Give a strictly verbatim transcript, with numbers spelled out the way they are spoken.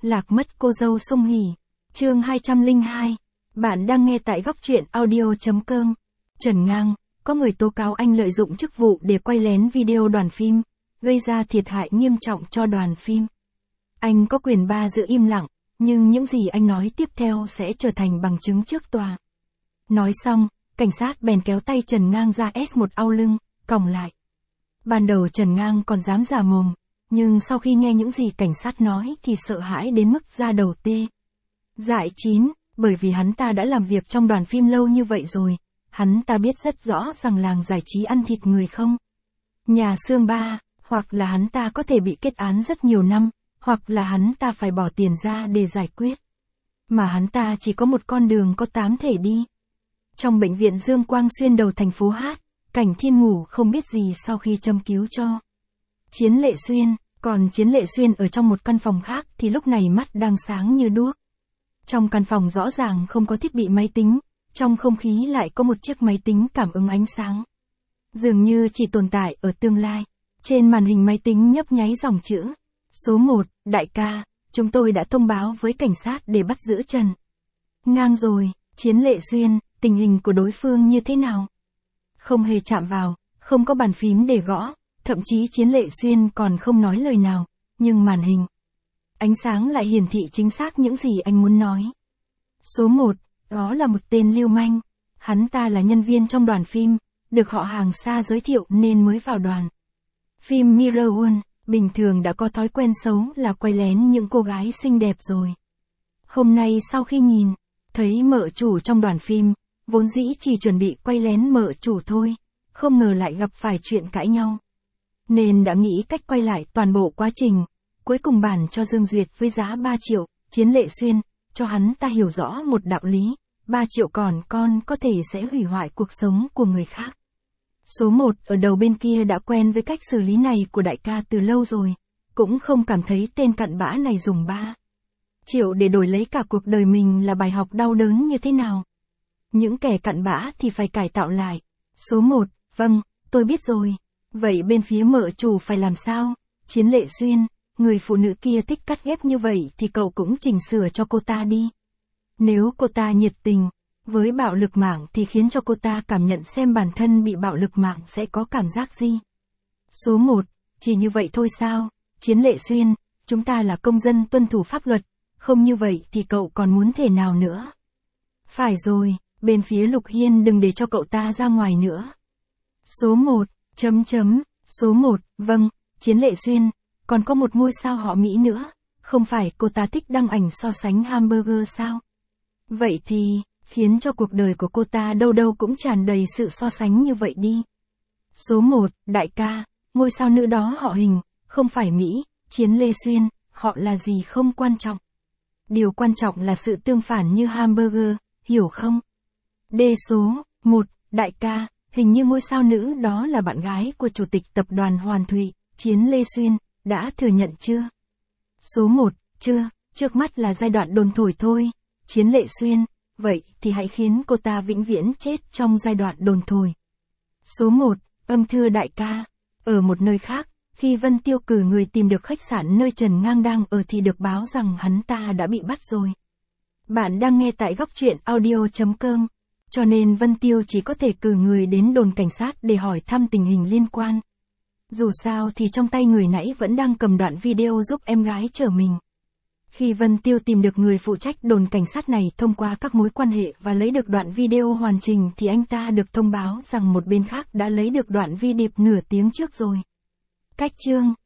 Lạc mất cô dâu Song Hỷ. Chương hai trăm lẻ hai. Bạn đang nghe tại góc truyện audio chấm com. Trần Ngang, có người tố cáo anh lợi dụng chức vụ để quay lén video đoàn phim, gây ra thiệt hại nghiêm trọng cho đoàn phim. Anh có quyền ba giữ im lặng, nhưng những gì anh nói tiếp theo sẽ trở thành bằng chứng trước tòa. Nói xong, cảnh sát bèn kéo tay Trần Ngang ra ét một au lưng, còng lại. Ban đầu Trần Ngang còn dám giả mồm, nhưng sau khi nghe những gì cảnh sát nói thì sợ hãi đến mức da đầu tê dại chín, bởi vì hắn ta đã làm việc trong đoàn phim lâu như vậy rồi, hắn ta biết rất rõ rằng làng giải trí ăn thịt người không. Nhà xương ba, hoặc là hắn ta có thể bị kết án rất nhiều năm, hoặc là hắn ta phải bỏ tiền ra để giải quyết. Mà hắn ta chỉ có một con đường có tám thể đi. Trong bệnh viện Dương Quang Xuyên đầu thành phố Hát, Cảnh Thiên ngủ không biết gì sau khi châm cứu cho Chiến Lệ Xuyên, còn Chiến Lệ Xuyên ở trong một căn phòng khác thì lúc này mắt đang sáng như đuốc. Trong căn phòng rõ ràng không có thiết bị máy tính, trong không khí lại có một chiếc máy tính cảm ứng ánh sáng. Dường như chỉ tồn tại ở tương lai. Trên màn hình máy tính nhấp nháy dòng chữ. Số một, đại ca, chúng tôi đã thông báo với cảnh sát để bắt giữ Trần Ngang rồi. Chiến Lệ Xuyên, tình hình của đối phương như thế nào? Không hề chạm vào, không có bàn phím để gõ, thậm chí Chiến Lệ Xuyên còn không nói lời nào, nhưng màn hình ánh sáng lại hiển thị chính xác những gì anh muốn nói. Số một, đó là một tên lưu manh. Hắn ta là nhân viên trong đoàn phim, được họ hàng xa giới thiệu nên mới vào đoàn phim Mirror World, bình thường đã có thói quen xấu là quay lén những cô gái xinh đẹp rồi. Hôm nay sau khi nhìn, thấy mợ chủ trong đoàn phim, vốn dĩ chỉ chuẩn bị quay lén mợ chủ thôi, không ngờ lại gặp phải chuyện cãi nhau. Nên đã nghĩ cách quay lại toàn bộ quá trình, cuối cùng bản cho Dương Duyệt với giá ba triệu, Chiến Lệ Xuyên, cho hắn ta hiểu rõ một đạo lý, ba triệu còn con có thể sẽ hủy hoại cuộc sống của người khác. Số một ở đầu bên kia đã quen với cách xử lý này của đại ca từ lâu rồi, cũng không cảm thấy tên cặn bã này dùng ba triệu để đổi lấy cả cuộc đời mình là bài học đau đớn như thế nào. Những kẻ cặn bã thì phải cải tạo lại. Số một, vâng, tôi biết rồi. Vậy bên phía mợ chủ phải làm sao? Chiến Lệ Xuyên, người phụ nữ kia thích cắt ghép như vậy thì cậu cũng chỉnh sửa cho cô ta đi. Nếu cô ta nhiệt tình với bạo lực mạng thì khiến cho cô ta cảm nhận xem bản thân bị bạo lực mạng sẽ có cảm giác gì. Số một, chỉ như vậy thôi sao? Chiến Lệ Xuyên, chúng ta là công dân tuân thủ pháp luật, không như vậy thì cậu còn muốn thể nào nữa? Phải rồi, bên phía Lục Hiên đừng để cho cậu ta ra ngoài nữa. Số một, chấm chấm, số một, vâng, Chiến Lệ Xuyên, còn có một ngôi sao họ Mỹ nữa, không phải cô ta thích đăng ảnh so sánh hamburger sao? Vậy thì, khiến cho cuộc đời của cô ta đâu đâu cũng tràn đầy sự so sánh như vậy đi. Số một, đại ca, ngôi sao nữ đó họ Hình, không phải Mỹ, Chiến Lệ Xuyên, họ là gì không quan trọng. Điều quan trọng là sự tương phản như hamburger, hiểu không? D số một, đại ca, hình như ngôi sao nữ đó là bạn gái của chủ tịch tập đoàn Hoàn Thụy, Chiến Lệ Xuyên, đã thừa nhận chưa? Số một, chưa, trước mắt là giai đoạn đồn thổi thôi. Chiến Lệ Xuyên, vậy thì hãy khiến cô ta vĩnh viễn chết trong giai đoạn đồn thổi. Số một, âm thưa đại ca, ở một nơi khác, khi Vân Tiêu cử người tìm được khách sạn nơi Trần Ngang đang ở thì được báo rằng hắn ta đã bị bắt rồi. Bạn đang nghe tại góc truyện audio chấm com, cho nên Vân Tiêu chỉ có thể cử người đến đồn cảnh sát để hỏi thăm tình hình liên quan. Dù sao thì trong tay người nãy vẫn đang cầm đoạn video giúp em gái chở mình. Khi Vân Tiêu tìm được người phụ trách đồn cảnh sát này thông qua các mối quan hệ và lấy được đoạn video hoàn chỉnh thì anh ta được thông báo rằng một bên khác đã lấy được đoạn vi điệp nửa tiếng trước rồi. Cách chương